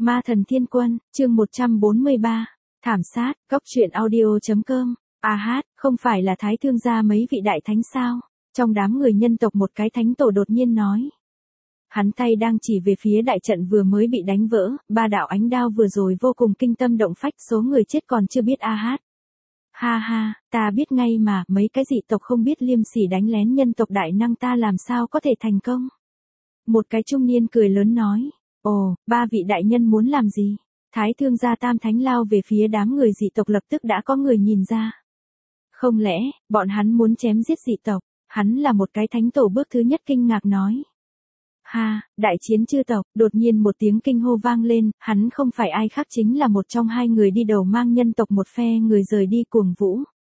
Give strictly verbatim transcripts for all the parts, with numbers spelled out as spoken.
Ma thần thiên quân, chương một trăm bốn mươi ba, thảm sát, cốc truyện audio.com, a hát, không phải là Thái Thương gia mấy vị đại thánh sao? Trong đám người nhân tộc một cái thánh tổ đột nhiên nói. Hắn tay đang chỉ về phía đại trận vừa mới bị đánh vỡ, ba đạo ánh đao vừa rồi vô cùng kinh tâm động phách, số người chết còn chưa biết a hát. Ha ha, ta biết ngay mà, mấy cái dị tộc không biết liêm sỉ đánh lén nhân tộc đại năng ta làm sao có thể thành công. Một cái trung niên cười lớn nói. Ồ, ba vị đại nhân muốn làm gì? Thái Thương gia tam thánh lao về phía đám người dị tộc, lập tức đã có người nhìn ra. Không lẽ, bọn hắn muốn chém giết dị tộc? Hắn là một cái thánh tổ bước thứ nhất kinh ngạc nói. Ha, đại chiến chư tộc, đột nhiên một tiếng kinh hô vang lên, hắn không phải ai khác chính là một trong hai người đi đầu mang nhân tộc một phe người rời đi Cuồng Vũ.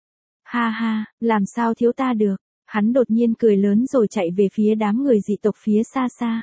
Ha ha, làm sao thiếu ta được? Hắn đột nhiên cười lớn rồi chạy về phía đám người dị tộc phía xa xa.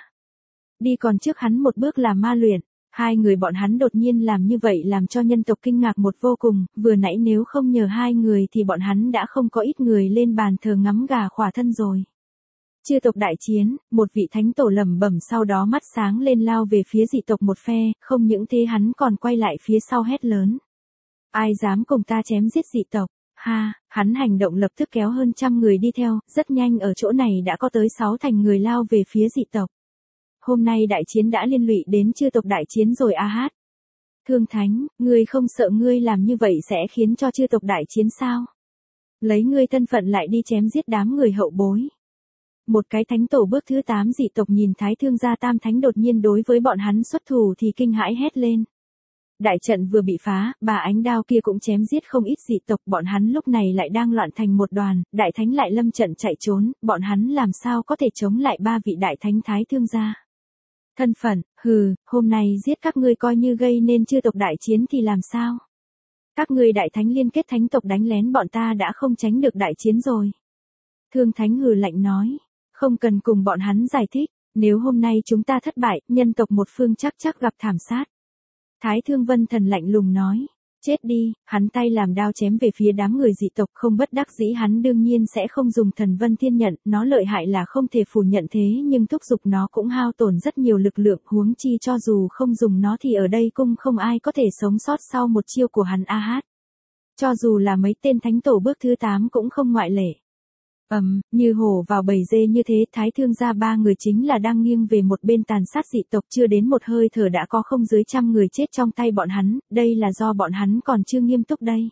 Đi còn trước hắn một bước là Ma Luyện. Hai người bọn hắn đột nhiên làm như vậy làm cho nhân tộc kinh ngạc một vô cùng, vừa nãy nếu không nhờ hai người thì bọn hắn đã không có ít người lên bàn thờ ngắm gà khỏa thân rồi. Chư tộc đại chiến, một vị thánh tổ lẩm bẩm, sau đó mắt sáng lên lao về phía dị tộc một phe, không những thế hắn còn quay lại phía sau hét lớn. Ai dám cùng ta chém giết dị tộc? Ha, hắn hành động lập tức kéo hơn trăm người đi theo, rất nhanh ở chỗ này đã có tới sáu thành người lao về phía dị tộc. Hôm nay đại chiến đã liên lụy đến chư tộc đại chiến rồi a hát. Thương Thánh, ngươi không sợ ngươi làm như vậy sẽ khiến cho chư tộc đại chiến sao? Lấy ngươi thân phận lại đi chém giết đám người hậu bối. Một cái thánh tổ bước thứ tám dị tộc nhìn Thái Thương gia tam thánh đột nhiên đối với bọn hắn xuất thủ thì kinh hãi hét lên. Đại trận vừa bị phá, bà ánh đao kia cũng chém giết không ít dị tộc, bọn hắn lúc này lại đang loạn thành một đoàn, đại thánh lại lâm trận chạy trốn, bọn hắn làm sao có thể chống lại ba vị đại thánh Thái Thương gia. Thân phận, hừ, hôm nay giết các ngươi coi như gây nên chư tộc đại chiến thì làm sao? Các ngươi đại thánh liên kết thánh tộc đánh lén bọn ta đã không tránh được đại chiến rồi. Thương Thánh hừ lạnh nói, không cần cùng bọn hắn giải thích, nếu hôm nay chúng ta thất bại, nhân tộc một phương chắc chắc gặp thảm sát. Thái Thương Vân Thần lạnh lùng nói, chết đi, hắn tay làm đao chém về phía đám người dị tộc, không bất đắc dĩ hắn đương nhiên sẽ không dùng Thần Vân Thiên Nhận, nó lợi hại là không thể phủ nhận thế nhưng thúc giục nó cũng hao tổn rất nhiều lực lượng, huống chi cho dù không dùng nó thì ở đây cũng không ai có thể sống sót sau một chiêu của hắn a hát. Cho dù là mấy tên thánh tổ bước thứ tám cũng không ngoại lệ. Ầm, um, như hổ vào bầy dê như thế, Thái Thương gia ba người chính là đang nghiêng về một bên tàn sát dị tộc, chưa đến một hơi thở đã có không dưới trăm người chết trong tay bọn hắn, đây là do bọn hắn còn chưa nghiêm túc đây.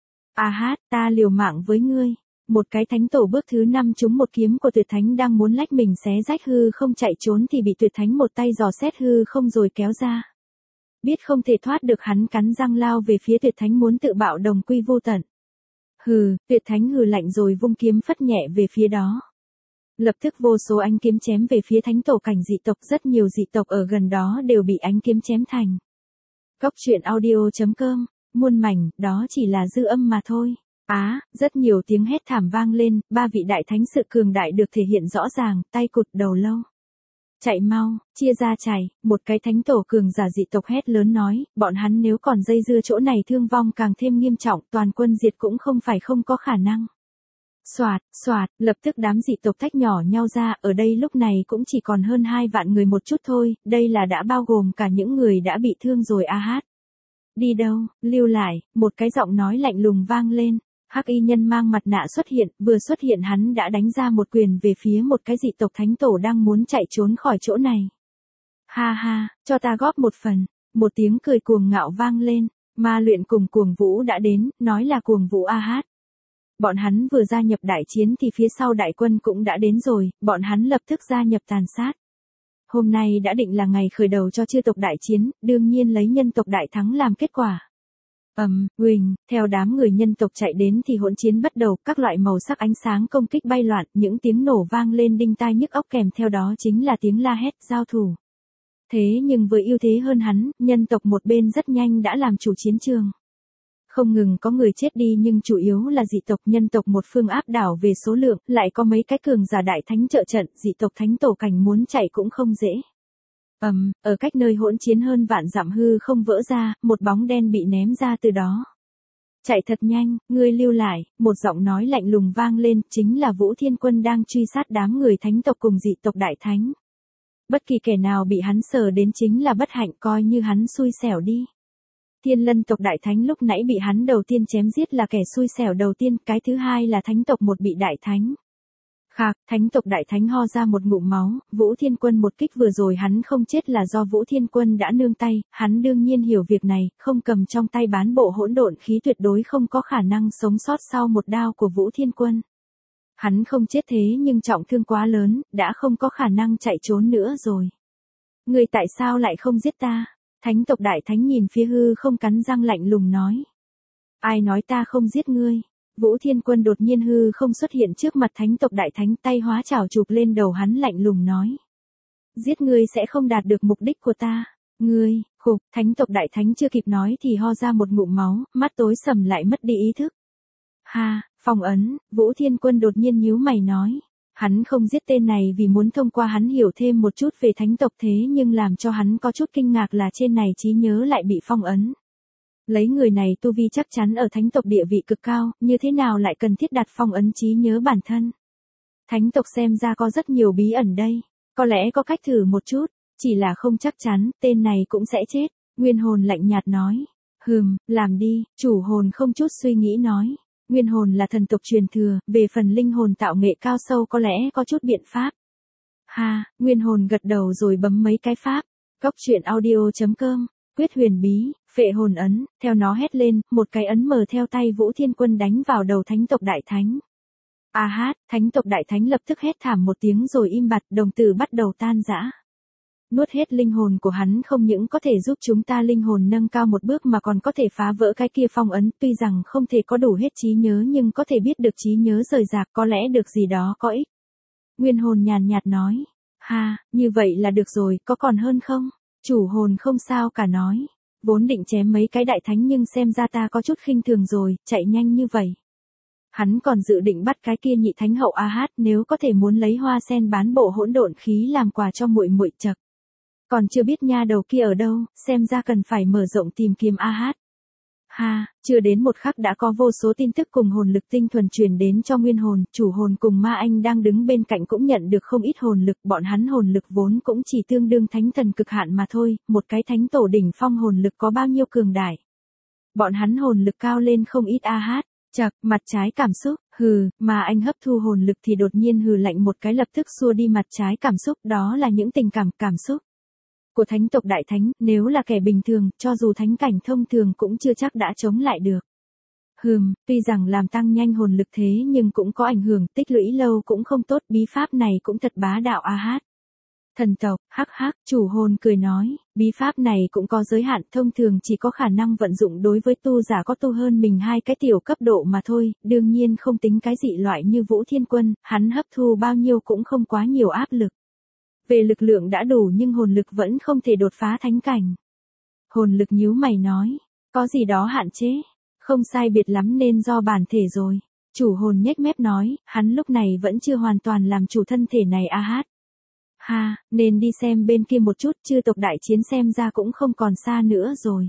A hát, ta liều mạng với ngươi. Một cái thánh tổ bước thứ năm trúng một kiếm của Tuyệt Thánh đang muốn lách mình xé rách hư không chạy trốn thì bị Tuyệt Thánh một tay dò xét hư không rồi kéo ra. Biết không thể thoát được hắn cắn răng lao về phía Tuyệt Thánh muốn tự bạo đồng quy vô tận. Hừ, Tuyệt Thánh hừ lạnh rồi vung kiếm phất nhẹ về phía đó. Lập tức vô số ánh kiếm chém về phía thánh tổ cảnh dị tộc, rất nhiều dị tộc ở gần đó đều bị ánh kiếm chém thành. Cốc truyện audio.com, muôn mảnh, đó chỉ là dư âm mà thôi. Á, à, rất nhiều tiếng hét thảm vang lên, ba vị đại thánh sự cường đại được thể hiện rõ ràng, tay cụt đầu lâu. Chạy mau, chia ra chạy, một cái thánh tổ cường giả dị tộc hét lớn nói, bọn hắn nếu còn dây dưa chỗ này thương vong càng thêm nghiêm trọng, toàn quân diệt cũng không phải không có khả năng. Soạt, soạt, lập tức đám dị tộc tách nhỏ nhau ra, ở đây lúc này cũng chỉ còn hơn hai vạn người một chút thôi, đây là đã bao gồm cả những người đã bị thương rồi a hát. Đi đâu, lưu lại, một cái giọng nói lạnh lùng vang lên. Hắc y nhân mang mặt nạ xuất hiện, vừa xuất hiện hắn đã đánh ra một quyền về phía một cái dị tộc thánh tổ đang muốn chạy trốn khỏi chỗ này. Ha ha, cho ta góp một phần, một tiếng cười cuồng ngạo vang lên, Ma Luyện cùng Cuồng Vũ đã đến, nói là Cuồng Vũ a hát. Bọn hắn vừa gia nhập đại chiến thì phía sau đại quân cũng đã đến rồi, bọn hắn lập tức gia nhập tàn sát. Hôm nay đã định là ngày khởi đầu cho chư tộc đại chiến, đương nhiên lấy nhân tộc đại thắng làm kết quả. Ầm, um, huỳnh, theo đám người nhân tộc chạy đến thì hỗn chiến bắt đầu, các loại màu sắc ánh sáng công kích bay loạn, những tiếng nổ vang lên đinh tai nhức óc, kèm theo đó chính là tiếng la hét, giao thủ. Thế nhưng với ưu thế hơn hắn, nhân tộc một bên rất nhanh đã làm chủ chiến trường. Không ngừng có người chết đi nhưng chủ yếu là dị tộc, nhân tộc một phương áp đảo về số lượng, lại có mấy cái cường giả đại thánh trợ trận, dị tộc thánh tổ cảnh muốn chạy cũng không dễ. Ầm, um, ở cách nơi hỗn chiến hơn vạn dặm hư không vỡ ra, một bóng đen bị ném ra từ đó. Chạy thật nhanh, ngươi lưu lại, một giọng nói lạnh lùng vang lên, chính là Vũ Thiên Quân đang truy sát đám người thánh tộc cùng dị tộc đại thánh. Bất kỳ kẻ nào bị hắn sờ đến chính là bất hạnh, coi như hắn xui xẻo đi. Thiên Lân tộc đại thánh lúc nãy bị hắn đầu tiên chém giết là kẻ xui xẻo đầu tiên, cái thứ hai là thánh tộc một bị đại thánh. Khạc, thánh tộc đại thánh ho ra một ngụm máu, Vũ Thiên Quân một kích vừa rồi hắn không chết là do Vũ Thiên Quân đã nương tay, hắn đương nhiên hiểu việc này, không cầm trong tay bán bộ hỗn độn khí tuyệt đối không có khả năng sống sót sau một đao của Vũ Thiên Quân. Hắn không chết thế nhưng trọng thương quá lớn, đã không có khả năng chạy trốn nữa rồi. Ngươi tại sao lại không giết ta? Thánh tộc đại thánh nhìn phía hư không cắn răng lạnh lùng nói. Ai nói ta không giết ngươi? Vũ Thiên Quân đột nhiên hư không xuất hiện trước mặt thánh tộc đại thánh, tay hóa chảo chụp lên đầu hắn lạnh lùng nói. Giết ngươi sẽ không đạt được mục đích của ta. Ngươi, khục, thánh tộc đại thánh chưa kịp nói thì ho ra một ngụm máu, mắt tối sầm lại mất đi ý thức. Ha, phong ấn, Vũ Thiên Quân đột nhiên nhíu mày nói. Hắn không giết tên này vì muốn thông qua hắn hiểu thêm một chút về thánh tộc, thế nhưng làm cho hắn có chút kinh ngạc là trên này trí nhớ lại bị phong ấn. Lấy người này tu vi chắc chắn ở thánh tộc địa vị cực cao, như thế nào lại cần thiết đặt phong ấn trí nhớ bản thân. Thánh tộc xem ra có rất nhiều bí ẩn đây, có lẽ có cách thử một chút, chỉ là không chắc chắn, tên này cũng sẽ chết. Nguyên hồn lạnh nhạt nói. Hừm, làm đi, chủ hồn không chút suy nghĩ nói. Nguyên hồn là thần tộc truyền thừa, về phần linh hồn tạo nghệ cao sâu có lẽ có chút biện pháp. Ha, Nguyên hồn gật đầu rồi bấm mấy cái pháp. Cốc truyện audio chấm com, quyết huyền bí, phệ hồn ấn, theo nó hét lên, một cái ấn mờ theo tay Vũ Thiên Quân đánh vào đầu thánh tộc đại thánh. A hát, thánh tộc đại thánh lập tức hét thảm một tiếng rồi im bặt, đồng tử bắt đầu tan rã. Nuốt hết linh hồn của hắn không những có thể giúp chúng ta linh hồn nâng cao một bước mà còn có thể phá vỡ cái kia phong ấn, tuy rằng không thể có đủ hết trí nhớ nhưng có thể biết được trí nhớ rời rạc, có lẽ được gì đó có ích. Nguyên hồn nhàn nhạt nói. Ha, như vậy là được rồi, có còn hơn không? Chủ hồn không sao cả nói. Vốn định chém mấy cái đại thánh nhưng xem ra ta có chút khinh thường rồi, chạy nhanh như vậy. Hắn còn dự định bắt cái kia nhị thánh hậu A Hát, nếu có thể muốn lấy hoa sen bán bộ hỗn độn khí làm quà cho muội muội chậc. Còn chưa biết nha đầu kia ở đâu, xem ra cần phải mở rộng tìm kiếm A Hát. Ha, chưa đến một khắc đã có vô số tin tức cùng hồn lực tinh thuần truyền đến cho nguyên hồn, chủ hồn cùng ma anh đang đứng bên cạnh cũng nhận được không ít hồn lực, bọn hắn hồn lực vốn cũng chỉ tương đương thánh thần cực hạn mà thôi, một cái thánh tổ đỉnh phong hồn lực có bao nhiêu cường đại. Bọn hắn hồn lực cao lên không ít A Hát, chậc, mặt trái cảm xúc, hừ, mà anh hấp thu hồn lực thì đột nhiên hừ lạnh một cái lập tức xua đi mặt trái cảm xúc, đó là những tình cảm, cảm xúc của thánh tộc đại thánh, nếu là kẻ bình thường, cho dù thánh cảnh thông thường cũng chưa chắc đã chống lại được. Hừm, tuy rằng làm tăng nhanh hồn lực thế nhưng cũng có ảnh hưởng, tích lũy lâu cũng không tốt, bí pháp này cũng thật bá đạo A Hát. Thần tộc, hắc hắc, chủ hồn cười nói, bí pháp này cũng có giới hạn, thông thường chỉ có khả năng vận dụng đối với tu giả có tu hơn mình hai cái tiểu cấp độ mà thôi, đương nhiên không tính cái dị loại như Vũ Thiên Quân, hắn hấp thu bao nhiêu cũng không quá nhiều áp lực. Về lực lượng đã đủ nhưng hồn lực vẫn không thể đột phá thánh cảnh. Hồn lực nhíu mày nói, có gì đó hạn chế, không sai biệt lắm nên do bản thể rồi. Chủ hồn nhếch mép nói, hắn lúc này vẫn chưa hoàn toàn làm chủ thân thể này A Hát. Ha, nên đi xem bên kia một chút, chư tộc đại chiến xem ra cũng không còn xa nữa rồi.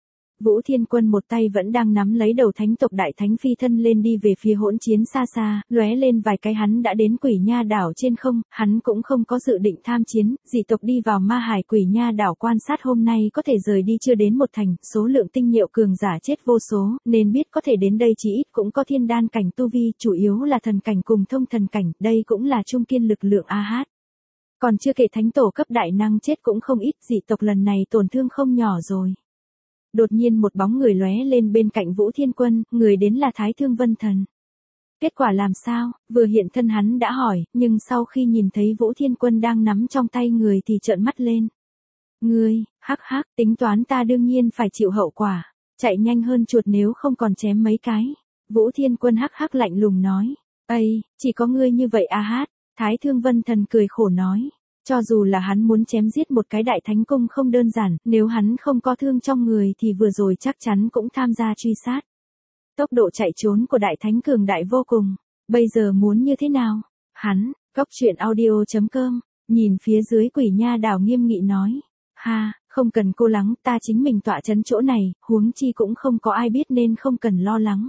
Vũ Thiên Quân một tay vẫn đang nắm lấy đầu thánh tộc đại thánh phi thân lên đi về phía hỗn chiến xa xa, lóe lên vài cái hắn đã đến Quỷ Nha đảo trên không, hắn cũng không có dự định tham chiến, dị tộc đi vào Ma Hải Quỷ Nha đảo quan sát hôm nay có thể rời đi chưa đến một thành, số lượng tinh nhiệu cường giả chết vô số, nên biết có thể đến đây chỉ ít cũng có thiên đan cảnh tu vi, chủ yếu là thần cảnh cùng thông thần cảnh, đây cũng là trung kiên lực lượng A Hát. Còn chưa kể thánh tổ cấp đại năng chết cũng không ít, dị tộc lần này tổn thương không nhỏ rồi. Đột nhiên một bóng người lóe lên bên cạnh Vũ Thiên Quân, người đến là Thái Thương Vân Thần. Kết quả làm sao, vừa hiện thân hắn đã hỏi, nhưng sau khi nhìn thấy Vũ Thiên Quân đang nắm trong tay người thì trợn mắt lên. Ngươi, hắc hắc, tính toán ta đương nhiên phải chịu hậu quả, chạy nhanh hơn chuột nếu không còn chém mấy cái. Vũ Thiên Quân hắc hắc lạnh lùng nói, ây, chỉ có ngươi như vậy A Hát. Thái Thương Vân Thần cười khổ nói. Cho dù là hắn muốn chém giết một cái đại thánh cung không đơn giản, nếu hắn không có thương trong người thì vừa rồi chắc chắn cũng tham gia truy sát. Tốc độ chạy trốn của đại thánh cường đại vô cùng, bây giờ muốn như thế nào? Hắn, cốc truyện audio chấm com, nhìn phía dưới Quỷ Nha đảo nghiêm nghị nói. Ha, không cần cô lắng, ta chính mình tọa chấn chỗ này, huống chi cũng không có ai biết nên không cần lo lắng.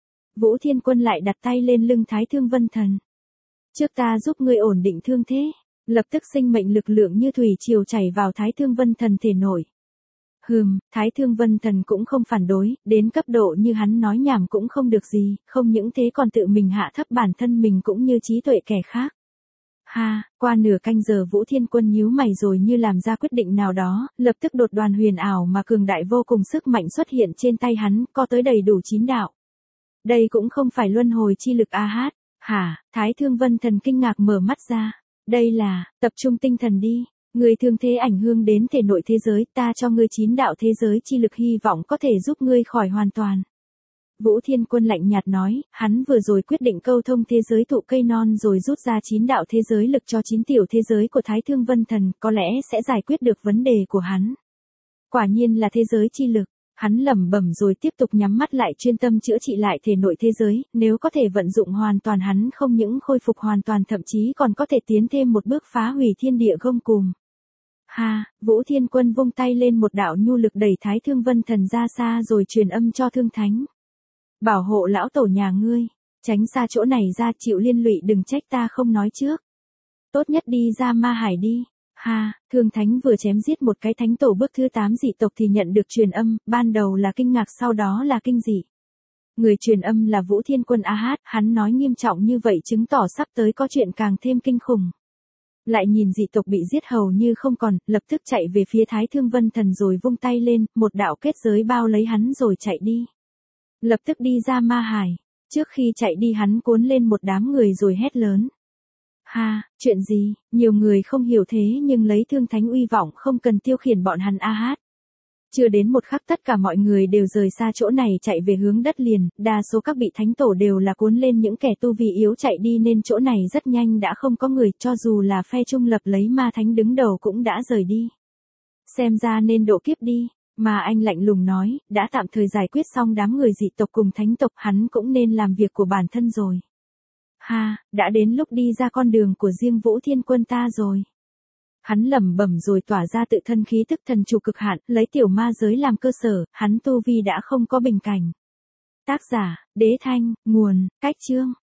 Vũ Thiên Quân lại đặt tay lên lưng Thái Thương Vân Thần. Trước ta giúp ngươi ổn định thương thế. Lập tức sinh mệnh lực lượng như thủy triều chảy vào Thái Thương Vân Thần thể nội. Hừm, Thái Thương Vân Thần cũng không phản đối, đến cấp độ như hắn nói nhảm cũng không được gì, không những thế còn tự mình hạ thấp bản thân mình cũng như trí tuệ kẻ khác. Ha, qua nửa canh giờ Vũ Thiên Quân nhíu mày rồi như làm ra quyết định nào đó, lập tức đột đoàn huyền ảo mà cường đại vô cùng sức mạnh xuất hiện trên tay hắn, có tới đầy đủ chín đạo. Đây cũng không phải luân hồi chi lực a hát, hả, Thái Thương Vân Thần kinh ngạc mở mắt ra. Đây là, tập trung tinh thần đi, người thương thế ảnh hưởng đến thể nội thế giới, ta cho ngươi chín đạo thế giới chi lực hy vọng có thể giúp ngươi khỏi hoàn toàn. Vũ Thiên Quân lạnh nhạt nói, hắn vừa rồi quyết định câu thông thế giới thụ cây non rồi rút ra chín đạo thế giới lực cho chín tiểu thế giới của Thái Thương Vân Thần, có lẽ sẽ giải quyết được vấn đề của hắn. Quả nhiên là thế giới chi lực, hắn lẩm bẩm rồi tiếp tục nhắm mắt lại chuyên tâm chữa trị lại thể nội thế giới, nếu có thể vận dụng hoàn toàn hắn không những khôi phục hoàn toàn thậm chí còn có thể tiến thêm một bước phá hủy thiên địa gông cùm. Ha, Vũ Thiên Quân vung tay lên một đạo nhu lực đẩy Thái Thương Vân Thần ra xa rồi truyền âm cho Thương Thánh. Bảo hộ lão tổ nhà ngươi, tránh xa chỗ này ra, chịu liên lụy đừng trách ta không nói trước. Tốt nhất đi ra ma hải đi. Ha, Thương Thánh vừa chém giết một cái thánh tổ bước thứ tám dị tộc thì nhận được truyền âm, ban đầu là kinh ngạc sau đó là kinh dị. Người truyền âm là Vũ Thiên Quân a hát, hắn nói nghiêm trọng như vậy chứng tỏ sắp tới có chuyện càng thêm kinh khủng. Lại nhìn dị tộc bị giết hầu như không còn, lập tức chạy về phía Thái Thương Vân Thần rồi vung tay lên, một đạo kết giới bao lấy hắn rồi chạy đi. Lập tức đi ra ma hải, trước khi chạy đi hắn cuốn lên một đám người rồi hét lớn. Ha, chuyện gì, nhiều người không hiểu thế nhưng lấy Thương Thánh uy vọng không cần tiêu khiển bọn hắn a hát. Chưa đến một khắc tất cả mọi người đều rời xa chỗ này chạy về hướng đất liền, đa số các vị thánh tổ đều là cuốn lên những kẻ tu vi yếu chạy đi nên chỗ này rất nhanh đã không có người, cho dù là phe trung lập lấy ma thánh đứng đầu cũng đã rời đi. Xem ra nên độ kiếp đi, mà anh lạnh lùng nói, đã tạm thời giải quyết xong đám người dị tộc cùng thánh tộc hắn cũng nên làm việc của bản thân rồi. Ha, đã đến lúc đi ra con đường của riêng Vũ Thiên Quân ta rồi. Hắn lẩm bẩm rồi tỏa ra tự thân khí tức thần chủ cực hạn, lấy tiểu ma giới làm cơ sở, hắn tu vi đã không có bình cảnh. Tác giả, Đế Thanh, nguồn, Cách Chương.